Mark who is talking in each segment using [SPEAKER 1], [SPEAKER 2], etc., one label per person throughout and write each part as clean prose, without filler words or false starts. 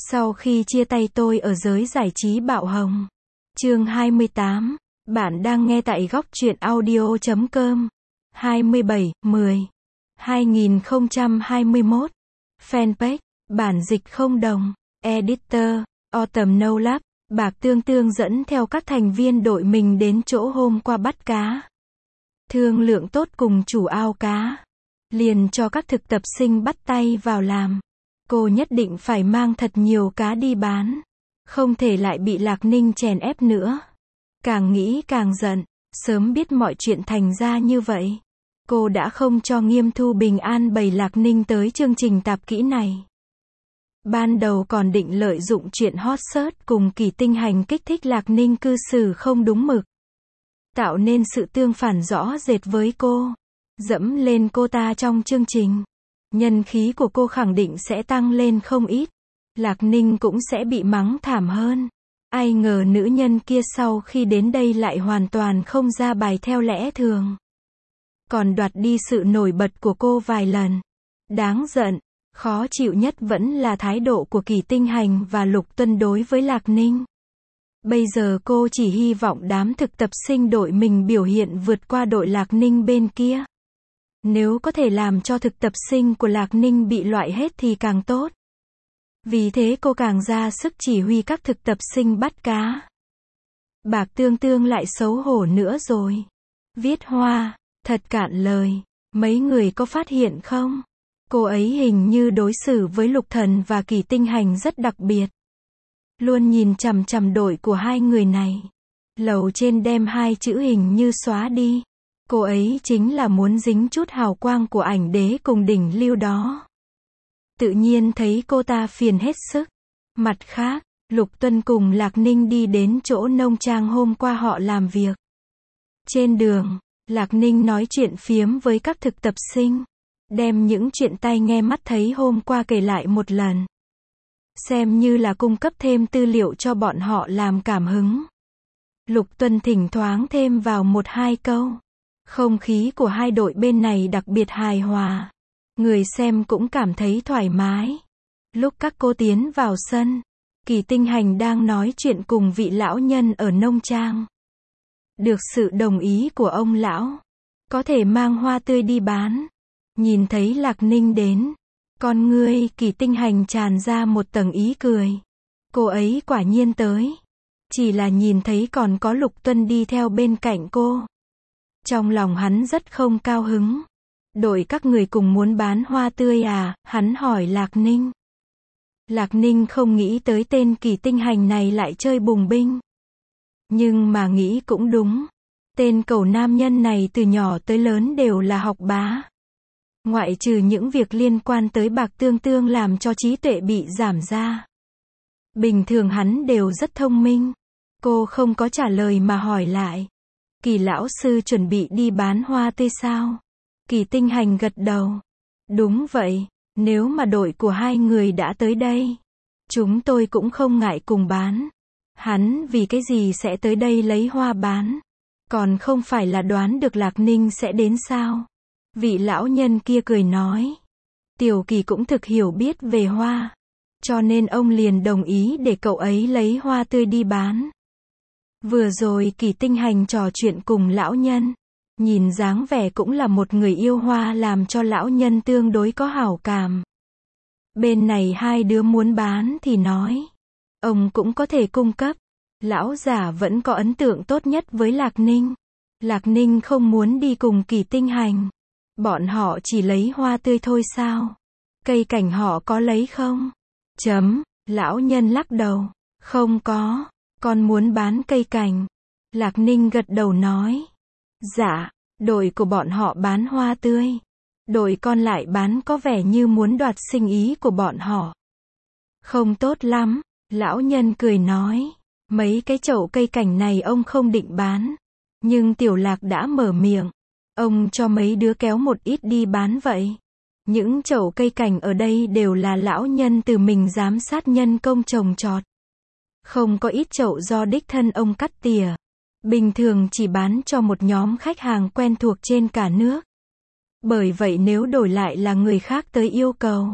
[SPEAKER 1] Sau khi chia tay tôi ở giới giải trí bạo hồng. Chương 28. Bạn đang nghe tại góc truyện audio.com. 27/10/2021. Fanpage. Bản dịch không đồng. Editor. Autumn No Lab. Bạc Tương Tương dẫn theo các thành viên đội mình đến chỗ hôm qua bắt cá. Thương lượng tốt cùng chủ ao cá. Liền cho các thực tập sinh bắt tay vào làm. Cô nhất định phải mang thật nhiều cá đi bán. Không thể lại bị Lạc Ninh chèn ép nữa. Càng nghĩ càng giận. Sớm biết mọi chuyện thành ra như vậy. Cô đã không cho Nghiêm Thu Bình an bày Lạc Ninh tới chương trình tạp kỹ này. Ban đầu còn định lợi dụng chuyện hot search cùng Kỳ Tinh Hành kích thích Lạc Ninh cư xử không đúng mực. Tạo nên sự tương phản rõ rệt với cô. Dẫm lên cô ta trong chương trình. Nhân khí của cô khẳng định sẽ tăng lên không ít. Lạc Ninh cũng sẽ bị mắng thảm hơn. Ai ngờ nữ nhân kia sau khi đến đây lại hoàn toàn không ra bài theo lẽ thường. Còn đoạt đi sự nổi bật của cô vài lần. Đáng giận, khó chịu nhất vẫn là thái độ của Kỳ Tinh Hành và Lục Tuân đối với Lạc Ninh. Bây giờ cô chỉ hy vọng đám thực tập sinh đội mình biểu hiện vượt qua đội Lạc Ninh bên kia. Nếu có thể làm cho thực tập sinh của Lạc Ninh bị loại hết thì càng tốt. Vì thế cô càng ra sức chỉ huy các thực tập sinh bắt cá. Bạc Tương Tương lại xấu hổ nữa rồi. Viết hoa, thật cạn lời. Mấy người có phát hiện không? Cô ấy hình như đối xử với Lục Thần và Kỳ Tinh Hành rất đặc biệt. Luôn nhìn chằm chằm đội của hai người này. Lầu trên đem hai chữ hình như xóa đi. Cô ấy chính là muốn dính chút hào quang của ảnh đế cùng đỉnh lưu đó. Tự nhiên thấy cô ta phiền hết sức. Mặt khác, Lục Tuân cùng Lạc Ninh đi đến chỗ nông trang hôm qua họ làm việc. Trên đường, Lạc Ninh nói chuyện phiếm với các thực tập sinh. Đem những chuyện tai nghe mắt thấy hôm qua kể lại một lần. Xem như là cung cấp thêm tư liệu cho bọn họ làm cảm hứng. Lục Tuân thỉnh thoảng thêm vào một hai câu. Không khí của hai đội bên này đặc biệt hài hòa. Người xem cũng cảm thấy thoải mái. Lúc các cô tiến vào sân, Kỳ Tinh Hành đang nói chuyện cùng vị lão nhân ở nông trang. Được sự đồng ý của ông lão, có thể mang hoa tươi đi bán. Nhìn thấy Lạc Ninh đến, con ngươi Kỳ Tinh Hành tràn ra một tầng ý cười. Cô ấy quả nhiên tới. Chỉ là nhìn thấy còn có Lục Tuân đi theo bên cạnh cô. Trong lòng hắn rất không cao hứng. Đội các người cùng muốn bán hoa tươi à? Hắn hỏi Lạc Ninh. Lạc Ninh không nghĩ tới tên Kỳ Tinh Hành này lại chơi bùng binh. Nhưng mà nghĩ cũng đúng. Tên cẩu nam nhân này từ nhỏ tới lớn đều là học bá. Ngoại trừ những việc liên quan tới Bạc Tương Tương làm cho trí tuệ bị giảm ra. Bình thường hắn đều rất thông minh. Cô không có trả lời mà hỏi lại. Kỳ lão sư chuẩn bị đi bán hoa tươi sao? Kỳ Tinh Hành gật đầu. Đúng vậy, nếu mà đội của hai người đã tới đây, chúng tôi cũng không ngại cùng bán. Hắn vì cái gì sẽ tới đây lấy hoa bán? Còn không phải là đoán được Lạc Ninh sẽ đến sao? Vị lão nhân kia cười nói. Tiểu Kỳ cũng thực hiểu biết về hoa. Cho nên ông liền đồng ý để cậu ấy lấy hoa tươi đi bán. Vừa rồi Kỳ Tinh Hành trò chuyện cùng lão nhân. Nhìn dáng vẻ cũng là một người yêu hoa làm cho lão nhân tương đối có hảo cảm. Bên này hai đứa muốn bán thì nói. Ông cũng có thể cung cấp. Lão giả vẫn có ấn tượng tốt nhất với Lạc Ninh. Lạc Ninh không muốn đi cùng Kỳ Tinh Hành. Bọn họ chỉ lấy hoa tươi thôi sao? Cây cảnh họ có lấy không? Lão nhân lắc đầu. Không có. Con muốn bán cây cảnh. Lạc Ninh gật đầu nói. Dạ, đội của bọn họ bán hoa tươi. Đội con lại bán có vẻ như muốn đoạt sinh ý của bọn họ. Không tốt lắm, lão nhân cười nói. Mấy cái chậu cây cảnh này ông không định bán. Nhưng Tiểu Lạc đã mở miệng. Ông cho mấy đứa kéo một ít đi bán vậy. Những chậu cây cảnh ở đây đều là lão nhân từ mình giám sát nhân công trồng trọt. Không có ít chậu do đích thân ông cắt tỉa. Bình thường chỉ bán cho một nhóm khách hàng quen thuộc trên cả nước. Bởi vậy nếu đổi lại là người khác tới yêu cầu,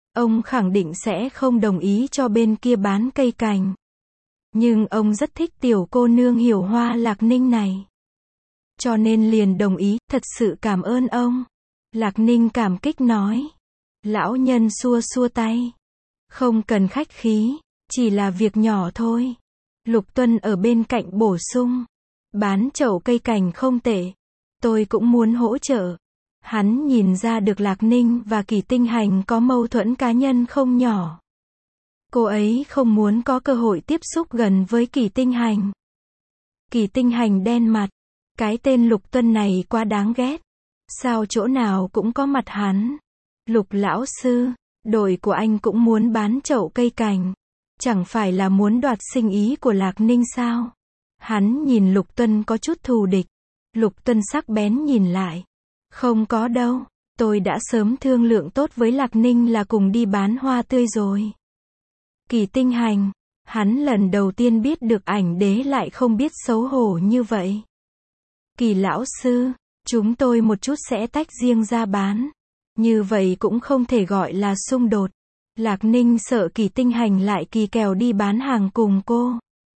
[SPEAKER 1] ông khẳng định sẽ không đồng ý cho bên kia bán cây cảnh. Nhưng ông rất thích tiểu cô nương hiểu hoa Lạc Ninh này. Cho nên liền đồng ý, thật sự cảm ơn ông. Lạc Ninh cảm kích nói. Lão nhân xua xua tay. Không cần khách khí, chỉ là việc nhỏ thôi. Lục Tuân ở bên cạnh bổ sung. Bán chậu cây cảnh không tệ. Tôi cũng muốn hỗ trợ. Hắn nhìn ra được Lạc Ninh và Kỳ Tinh Hành có mâu thuẫn cá nhân không nhỏ. Cô ấy không muốn có cơ hội tiếp xúc gần với Kỳ Tinh Hành. Kỳ Tinh Hành đen mặt. Cái tên Lục Tuân này quá đáng ghét. Sao chỗ nào cũng có mặt hắn. Lục lão sư, đội của anh cũng muốn bán chậu cây cảnh. Chẳng phải là muốn đoạt sinh ý của Lạc Ninh sao? Hắn nhìn Lục Tuân có chút thù địch. Lục Tuân sắc bén nhìn lại. Không có đâu, tôi đã sớm thương lượng tốt với Lạc Ninh là cùng đi bán hoa tươi rồi. Kỳ Tinh Hành, hắn lần đầu tiên biết được ảnh đế lại không biết xấu hổ như vậy. Kỳ lão sư, chúng tôi một chút sẽ tách riêng ra bán. Như vậy cũng không thể gọi là xung đột. Lạc Ninh sợ Kỳ Tinh Hành lại kỳ kèo đi bán hàng cùng cô.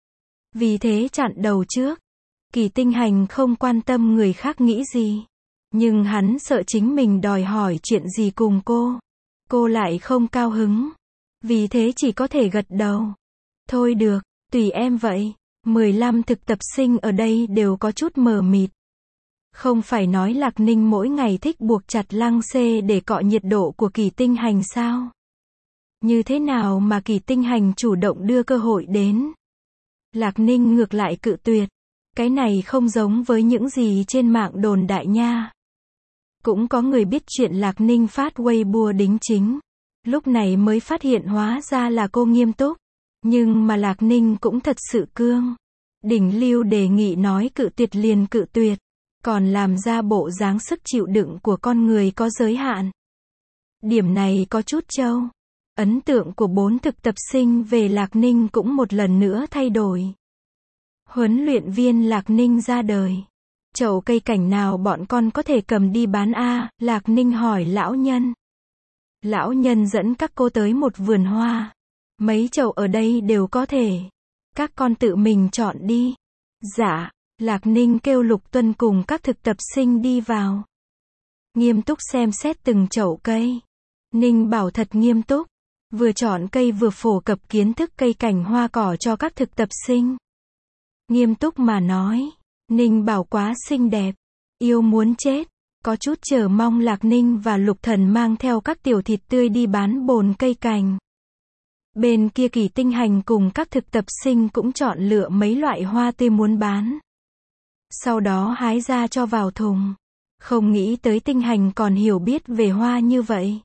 [SPEAKER 1] Vì thế chặn đầu trước. Kỳ Tinh Hành không quan tâm người khác nghĩ gì. Nhưng hắn sợ chính mình đòi hỏi chuyện gì cùng cô. Cô lại không cao hứng. Vì thế chỉ có thể gật đầu. Thôi được, tùy em vậy. 15 thực tập sinh ở đây đều có chút mờ mịt. Không phải nói Lạc Ninh mỗi ngày thích buộc chặt lăng xê để cọ nhiệt độ của Kỳ Tinh Hành sao? Như thế nào mà Kỳ Tinh Hành chủ động đưa cơ hội đến? Lạc Ninh ngược lại cự tuyệt. Cái này không giống với những gì trên mạng đồn đại nha. Cũng có người biết chuyện Lạc Ninh phát Weibo đính chính. Lúc này mới phát hiện hóa ra là cô nghiêm túc. Nhưng mà Lạc Ninh cũng thật sự cương. Đỉnh lưu đề nghị nói cự tuyệt liền cự tuyệt. Còn làm ra bộ dáng sức chịu đựng của con người có giới hạn. Điểm này có chút trâu. Ấn tượng của 4 thực tập sinh về Lạc Ninh cũng một lần nữa thay đổi. Huấn luyện viên Lạc Ninh ra đời. Chậu cây cảnh nào bọn con có thể cầm đi bán a? Lạc Ninh hỏi lão nhân. Lão nhân dẫn các cô tới một vườn hoa. Mấy chậu ở đây đều có thể. Các con tự mình chọn đi. Dạ. Lạc Ninh kêu Lục Tuân cùng các thực tập sinh đi vào. Nghiêm túc xem xét từng chậu cây. Ninh Bảo thật nghiêm túc. Vừa chọn cây vừa phổ cập kiến thức cây cảnh hoa cỏ cho các thực tập sinh. Nghiêm túc mà nói. Ninh Bảo quá xinh đẹp. Yêu muốn chết. Có chút chờ mong Lạc Ninh và Lục Thần mang theo các tiểu thịt tươi đi bán bồn cây cảnh. Bên kia Kỳ Tinh Hành cùng các thực tập sinh cũng chọn lựa mấy loại hoa tươi muốn bán. Sau đó hái ra cho vào thùng. Không nghĩ tới Tinh Hành còn hiểu biết về hoa như vậy.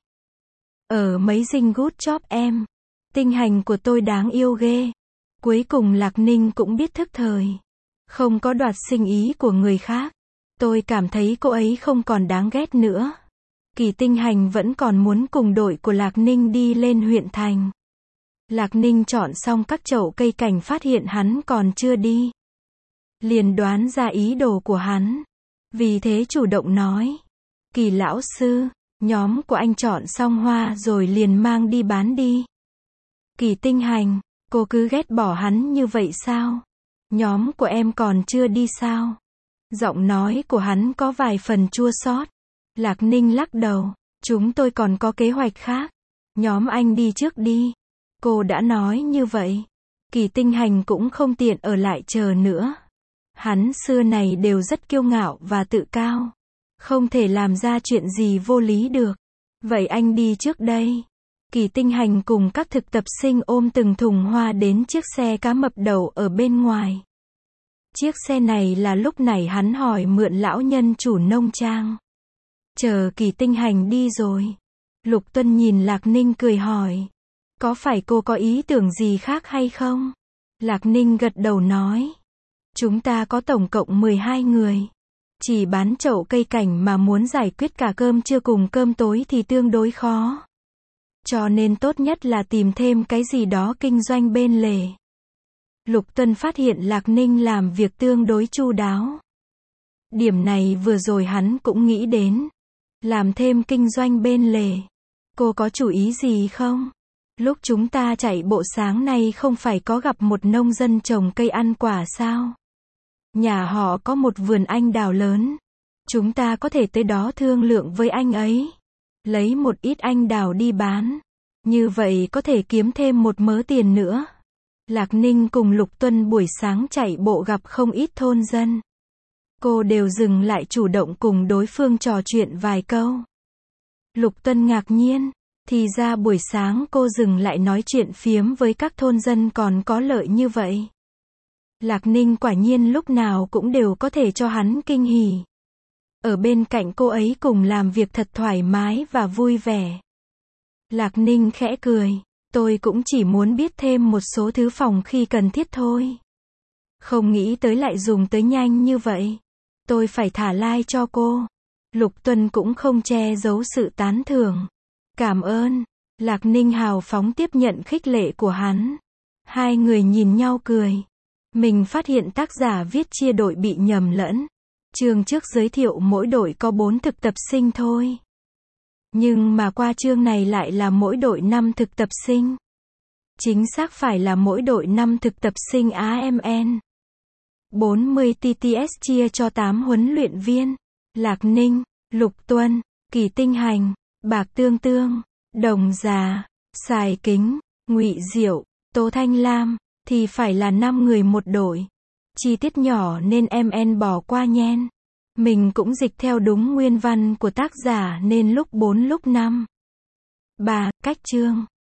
[SPEAKER 1] Ở mấy dinh good job em. Tinh Hành của tôi đáng yêu ghê. Cuối cùng Lạc Ninh cũng biết thức thời. Không có đoạt sinh ý của người khác. Tôi cảm thấy cô ấy không còn đáng ghét nữa. Kỳ Tinh Hành vẫn còn muốn cùng đội của Lạc Ninh đi lên huyện thành. Lạc Ninh chọn xong các chậu cây cảnh phát hiện hắn còn chưa đi. Liền đoán ra ý đồ của hắn. Vì thế chủ động nói. Kỳ lão sư, nhóm của anh chọn xong hoa rồi liền mang đi bán đi. Kỳ Tinh Hành, cô cứ ghét bỏ hắn như vậy sao? Nhóm của em còn chưa đi sao? Giọng nói của hắn có vài phần chua xót. Lạc Ninh lắc đầu. Chúng tôi còn có kế hoạch khác. Nhóm anh đi trước đi. Cô đã nói như vậy. Kỳ Tinh Hành cũng không tiện ở lại chờ nữa. Hắn xưa này đều rất kiêu ngạo và tự cao. Không thể làm ra chuyện gì vô lý được. Vậy anh đi trước đây. Kỳ Tinh Hành cùng các thực tập sinh ôm từng thùng hoa đến chiếc xe cá mập đậu ở bên ngoài. Chiếc xe này là lúc này hắn hỏi mượn lão nhân chủ nông trang. Chờ Kỳ Tinh Hành đi rồi. Lục Tuân nhìn Lạc Ninh cười hỏi. Có phải cô có ý tưởng gì khác hay không? Lạc Ninh gật đầu nói. Chúng ta có tổng cộng 12 người. Chỉ bán chậu cây cảnh mà muốn giải quyết cả cơm trưa cùng cơm tối thì tương đối khó. Cho nên tốt nhất là tìm thêm cái gì đó kinh doanh bên lề. Lục Tuân phát hiện Lạc Ninh làm việc tương đối chu đáo. Điểm này vừa rồi hắn cũng nghĩ đến. Làm thêm kinh doanh bên lề. Cô có chủ ý gì không? Lúc chúng ta chạy bộ sáng nay không phải có gặp một nông dân trồng cây ăn quả sao? Nhà họ có một vườn anh đào lớn. Chúng ta có thể tới đó thương lượng với anh ấy. Lấy một ít anh đào đi bán. Như vậy có thể kiếm thêm một mớ tiền nữa. Lạc Ninh cùng Lục Tuân buổi sáng chạy bộ gặp không ít thôn dân. Cô đều dừng lại chủ động cùng đối phương trò chuyện vài câu. Lục Tuân ngạc nhiên. Thì ra buổi sáng cô dừng lại nói chuyện phiếm với các thôn dân còn có lợi như vậy. Lạc Ninh quả nhiên lúc nào cũng đều có thể cho hắn kinh hỉ. Ở bên cạnh cô ấy cùng làm việc thật thoải mái và vui vẻ. Lạc Ninh khẽ cười. Tôi cũng chỉ muốn biết thêm một số thứ phòng khi cần thiết thôi. Không nghĩ tới lại dùng tới nhanh như vậy. Tôi phải thả like cho cô. Lục Tuân cũng không che giấu sự tán thưởng. Cảm ơn. Lạc Ninh hào phóng tiếp nhận khích lệ của hắn. Hai người nhìn nhau cười. Mình phát hiện tác giả viết chia đội bị nhầm lẫn. Chương trước giới thiệu mỗi đội có 4 thực tập sinh thôi. Nhưng mà qua chương này lại là mỗi đội 5 thực tập sinh. Chính xác phải là mỗi đội 5 thực tập sinh AMN. 40 TTS chia cho 8 huấn luyện viên. Lạc Ninh, Lục Tuân, Kỳ Tinh Hành, Bạc Tương Tương, Đồng Già, Sài Kính, Ngụy Diệu, Tô Thanh Lam, thì phải là 5 người một đội. Chi tiết nhỏ nên MN bỏ qua nhen. Mình cũng dịch theo đúng nguyên văn của tác giả nên lúc 4 lúc 5. 3. Cách chương